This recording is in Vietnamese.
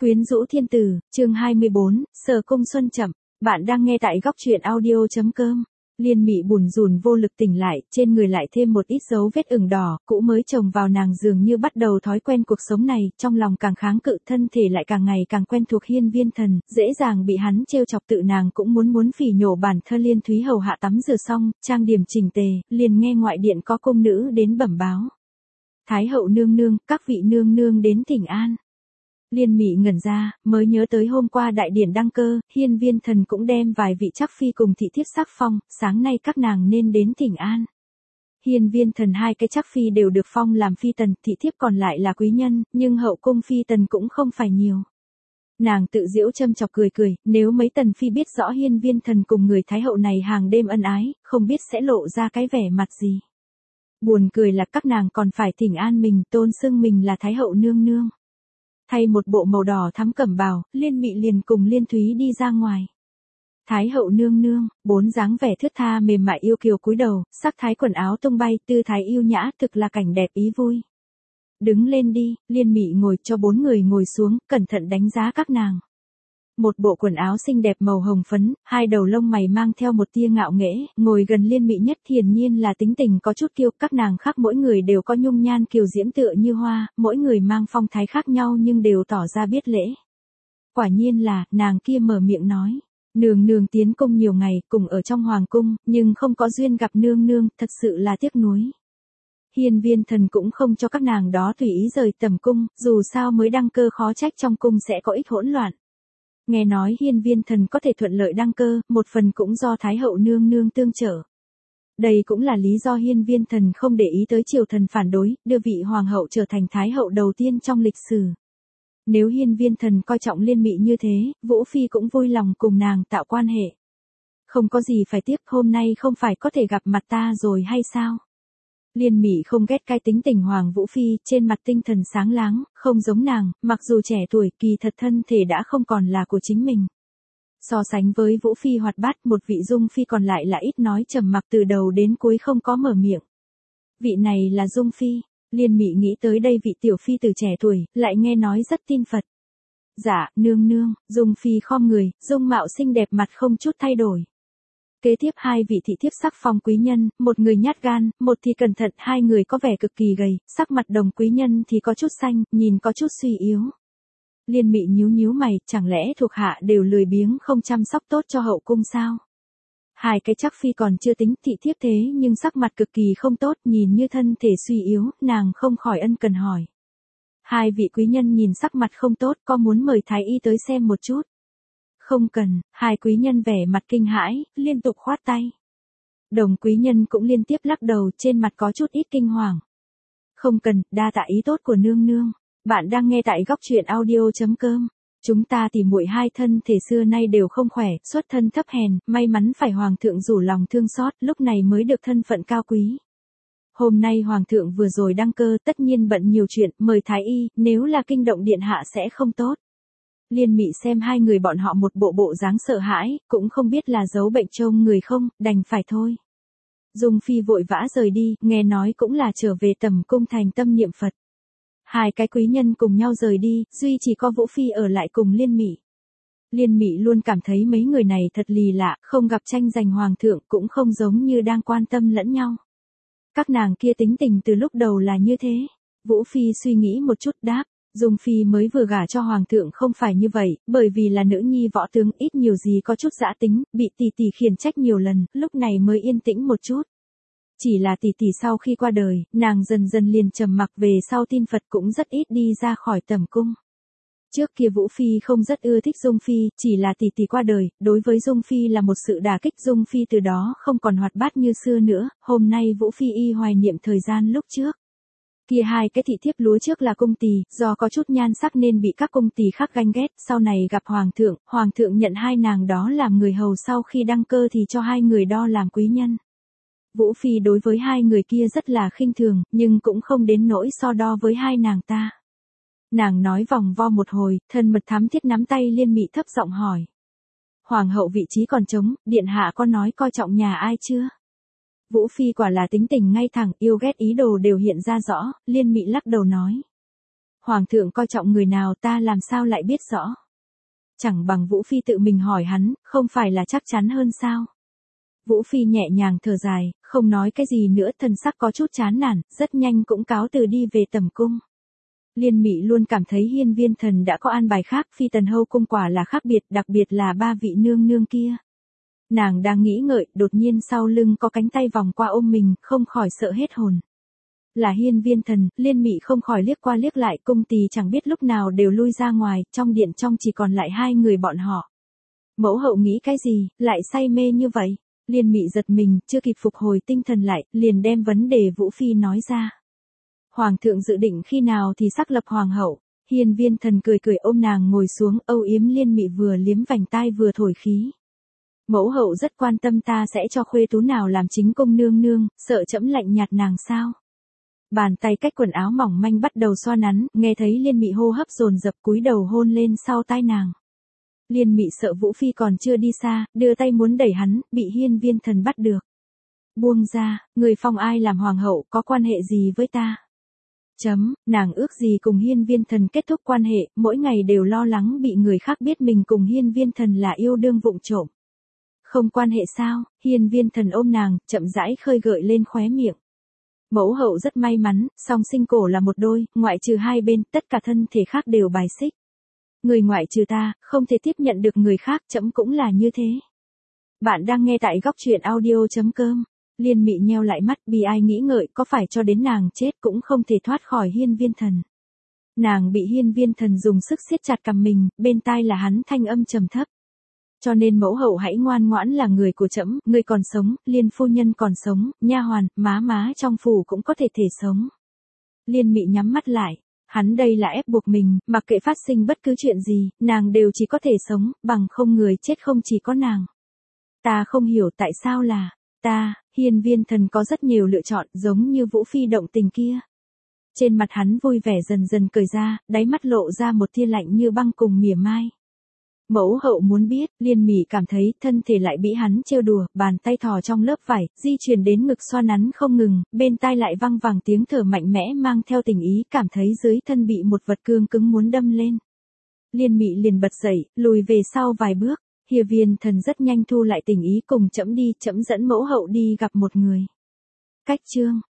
Quyến rũ thiên tử, chương 24, Sở cung xuân chậm. Bạn đang nghe tại góc truyện audio.com. Liên Mị bủn rủn vô lực tỉnh lại, trên người lại thêm một ít dấu vết ửng đỏ, cũ mới chồng vào nàng dường như bắt đầu thói quen cuộc sống này, trong lòng càng kháng cự, thân thể lại càng ngày càng quen thuộc Hiên Viên Thần, dễ dàng bị hắn trêu chọc, tự nàng cũng muốn phỉ nhổ bản thân. Liên Thúy hầu hạ tắm rửa xong, trang điểm chỉnh tề, liền nghe ngoại điện có cung nữ đến bẩm báo. Thái hậu nương nương, các vị nương nương đến thỉnh an. Liên Mị ngẩn ra, mới nhớ tới hôm qua đại điển đăng cơ, Hiên Viên Thần cũng đem vài vị chắc phi cùng thị thiếp sắc phong, sáng nay các nàng nên đến thỉnh an. Hiên Viên Thần hai cái chắc phi đều được phong làm phi tần, thị thiếp còn lại là quý nhân, nhưng hậu cung phi tần cũng không phải nhiều. Nàng tự giễu châm chọc cười, nếu mấy tần phi biết rõ Hiên Viên Thần cùng người thái hậu này hàng đêm ân ái, không biết sẽ lộ ra cái vẻ mặt gì. Buồn cười là các nàng còn phải thỉnh an mình, tôn xưng mình là thái hậu nương nương. Thay một bộ màu đỏ thắm cẩm bào, Liên Mị liền cùng Liên Thúy đi ra ngoài. Thái hậu nương nương, bốn dáng vẻ thướt tha mềm mại yêu kiều cúi đầu, sắc thái quần áo tung bay, tư thái yêu nhã, thực là cảnh đẹp ý vui. Đứng lên đi, Liên Mị ngồi cho bốn người ngồi xuống, cẩn thận đánh giá các nàng. Một bộ quần áo xinh đẹp màu hồng phấn, hai đầu lông mày mang theo một tia ngạo nghễ, ngồi gần Liên Mị nhất hiển nhiên là tính tình có chút kiêu, các nàng khác mỗi người đều có nhung nhan kiều diễm tựa như hoa, mỗi người mang phong thái khác nhau nhưng đều tỏ ra biết lễ. Quả nhiên là, nàng kia mở miệng nói, nương nương tiến cung nhiều ngày, cùng ở trong hoàng cung, nhưng không có duyên gặp nương nương, thật sự là tiếc nuối. Hiên Viên Thần cũng không cho các nàng đó tùy ý rời tầm cung, dù sao mới đăng cơ khó trách trong cung sẽ có ít hỗn loạn. Nghe nói Hiên Viên Thần có thể thuận lợi đăng cơ, một phần cũng do Thái hậu nương nương tương trợ. Đây cũng là lý do Hiên Viên Thần không để ý tới triều thần phản đối, đưa vị hoàng hậu trở thành Thái hậu đầu tiên trong lịch sử. Nếu Hiên Viên Thần coi trọng Liên Mị như thế, Vũ Phi cũng vui lòng cùng nàng tạo quan hệ. Không có gì phải tiếc, hôm nay không phải có thể gặp mặt ta rồi hay sao? Liên Mị không ghét cái tính tình Hoàng Vũ Phi, trên mặt tinh thần sáng láng, không giống nàng, mặc dù trẻ tuổi kỳ thật thân thể đã không còn là của chính mình. So sánh với Vũ Phi hoạt bát, một vị Dung Phi còn lại là ít nói trầm mặc, từ đầu đến cuối không có mở miệng. Vị này là Dung Phi, Liên Mị nghĩ tới đây vị tiểu phi từ trẻ tuổi, lại nghe nói rất tin Phật. Dạ, nương nương, Dung Phi khom người, dung mạo xinh đẹp mặt không chút thay đổi. Kế tiếp hai vị thị thiếp sắc phong quý nhân, một người nhát gan, một thì cẩn thận, hai người có vẻ cực kỳ gầy, sắc mặt đồng quý nhân thì có chút xanh, nhìn có chút suy yếu. Liên Mị nhíu mày, chẳng lẽ thuộc hạ đều lười biếng không chăm sóc tốt cho hậu cung sao? Hai cái chắc phi còn chưa tính thị thiếp thế nhưng sắc mặt cực kỳ không tốt, nhìn như thân thể suy yếu, nàng không khỏi ân cần hỏi. Hai vị quý nhân nhìn sắc mặt không tốt, có muốn mời thái y tới xem một chút? Không cần, hai quý nhân vẻ mặt kinh hãi, liên tục khoát tay. Đồng quý nhân cũng liên tiếp lắc đầu, trên mặt có chút ít kinh hoàng. Không cần, đa tạ ý tốt của nương nương. Bạn đang nghe tại góc truyện audio.com. Chúng ta tỉ muội hai thân thể xưa nay đều không khỏe, xuất thân thấp hèn, may mắn phải hoàng thượng rủ lòng thương xót, lúc này mới được thân phận cao quý. Hôm nay hoàng thượng vừa rồi đăng cơ, tất nhiên bận nhiều chuyện, mời thái y, nếu là kinh động điện hạ sẽ không tốt. Liên Mị xem hai người bọn họ một bộ dáng sợ hãi, cũng không biết là giấu bệnh trông người không, đành phải thôi. Dung Phi vội vã rời đi, nghe nói cũng là trở về tầm cung thành tâm niệm Phật. Hai cái quý nhân cùng nhau rời đi, duy chỉ có Vũ Phi ở lại cùng Liên Mị. Liên Mị luôn cảm thấy mấy người này thật lì lạ, không gặp tranh giành hoàng thượng cũng không giống như đang quan tâm lẫn nhau. Các nàng kia tính tình từ lúc đầu là như thế. Vũ Phi suy nghĩ một chút đáp. Dung Phi mới vừa gả cho hoàng thượng không phải như vậy, bởi vì là nữ nhi võ tướng, ít nhiều gì có chút dã tính, bị tỷ tỷ khiển trách nhiều lần, lúc này mới yên tĩnh một chút. Chỉ là tỷ tỷ sau khi qua đời, nàng dần dần liền trầm mặc, về sau tin Phật cũng rất ít đi ra khỏi tầm cung. Trước kia Vũ Phi không rất ưa thích Dung Phi, chỉ là tỷ tỷ qua đời, đối với Dung Phi là một sự đả kích, Dung Phi từ đó không còn hoạt bát như xưa nữa, hôm nay Vũ Phi y hoài niệm thời gian lúc trước. Kia hai cái thị thiếp lúa trước là cung tỳ, do có chút nhan sắc nên bị các cung tỳ khác ganh ghét, sau này gặp hoàng thượng nhận hai nàng đó làm người hầu, sau khi đăng cơ thì cho hai người đó làm quý nhân. Vũ Phi đối với hai người kia rất là khinh thường, nhưng cũng không đến nỗi so đo với hai nàng ta. Nàng nói vòng vo một hồi, thân mật thắm thiết nắm tay Liên Mị thấp giọng hỏi. Hoàng hậu vị trí còn trống, điện hạ có nói coi trọng nhà ai chưa? Vũ Phi quả là tính tình ngay thẳng, yêu ghét ý đồ đều hiện ra rõ, Liên Mị lắc đầu nói. Hoàng thượng coi trọng người nào ta làm sao lại biết rõ. Chẳng bằng Vũ Phi tự mình hỏi hắn, không phải là chắc chắn hơn sao. Vũ Phi nhẹ nhàng thở dài, không nói cái gì nữa, thần sắc có chút chán nản, rất nhanh cũng cáo từ đi về tầm cung. Liên Mị luôn cảm thấy Hiên Viên Thần đã có an bài khác, Phi Tần Hầu cung quả là khác biệt, đặc biệt là ba vị nương nương kia. Nàng đang nghĩ ngợi, đột nhiên sau lưng có cánh tay vòng qua ôm mình, không khỏi sợ hết hồn. Là Hiên Viên Thần, Liên Mị không khỏi liếc qua liếc lại, cung tỳ chẳng biết lúc nào đều lui ra ngoài, trong điện trong chỉ còn lại hai người bọn họ. Mẫu hậu nghĩ cái gì, lại say mê như vậy? Liên Mị giật mình, chưa kịp phục hồi tinh thần lại, liền đem vấn đề Vũ Phi nói ra. Hoàng thượng dự định khi nào thì xác lập hoàng hậu. Hiên Viên Thần cười cười ôm nàng ngồi xuống, âu yếm Liên Mị vừa liếm vành tai vừa thổi khí. Mẫu hậu rất quan tâm ta sẽ cho khuê tú nào làm chính cung nương nương, sợ trẫm lạnh nhạt nàng sao? Bàn tay cách quần áo mỏng manh bắt đầu xoa nắn, nghe thấy Liên Mị hô hấp dồn dập cúi đầu hôn lên sau tai nàng. Liên Mị sợ Vũ Phi còn chưa đi xa, đưa tay muốn đẩy hắn, bị Hiên Viên Thần bắt được. Buông ra, người phong ai làm hoàng hậu có quan hệ gì với ta? Nàng ước gì cùng Hiên Viên Thần kết thúc quan hệ, mỗi ngày đều lo lắng bị người khác biết mình cùng Hiên Viên Thần là yêu đương vụng trộm. Không quan hệ sao? Hiên Viên Thần ôm nàng, chậm rãi khơi gợi lên khóe miệng. Mẫu hậu rất may mắn, song sinh cổ là một đôi, ngoại trừ hai bên, tất cả thân thể khác đều bài xích. Người ngoại trừ ta, không thể tiếp nhận được người khác, trẫm cũng là như thế. Bạn đang nghe tại góc truyện audio.com. Liên Mị nheo lại mắt, bi ai nghĩ ngợi, có phải cho đến nàng chết cũng không thể thoát khỏi Hiên Viên Thần. Nàng bị Hiên Viên Thần dùng sức siết chặt cằm mình, bên tai là hắn thanh âm trầm thấp. Cho nên mẫu hậu hãy ngoan ngoãn là người của trẫm, người còn sống, Liên phu nhân còn sống, nha hoàn, má trong phủ cũng có thể sống. Liên Mị nhắm mắt lại, hắn đây là ép buộc mình, mặc kệ phát sinh bất cứ chuyện gì, nàng đều chỉ có thể sống, bằng không người chết không chỉ có nàng. Ta không hiểu tại sao là, ta, Hiên Viên Thần có rất nhiều lựa chọn, giống như Vũ Phi động tình kia. Trên mặt hắn vui vẻ dần dần cười ra, đáy mắt lộ ra một tia lạnh như băng cùng mỉa mai. Mẫu hậu muốn biết, Liên Mị cảm thấy thân thể lại bị hắn trêu đùa, bàn tay thò trong lớp vải, di chuyển đến ngực xoa nắn không ngừng, bên tai lại văng vẳng tiếng thở mạnh mẽ mang theo tình ý, cảm thấy dưới thân bị một vật cương cứng muốn đâm lên. Liên Mị liền bật dậy, lùi về sau vài bước, Hiên Viên Thần rất nhanh thu lại tình ý cùng trẫm đi, trẫm dẫn mẫu hậu đi gặp một người. Cách chương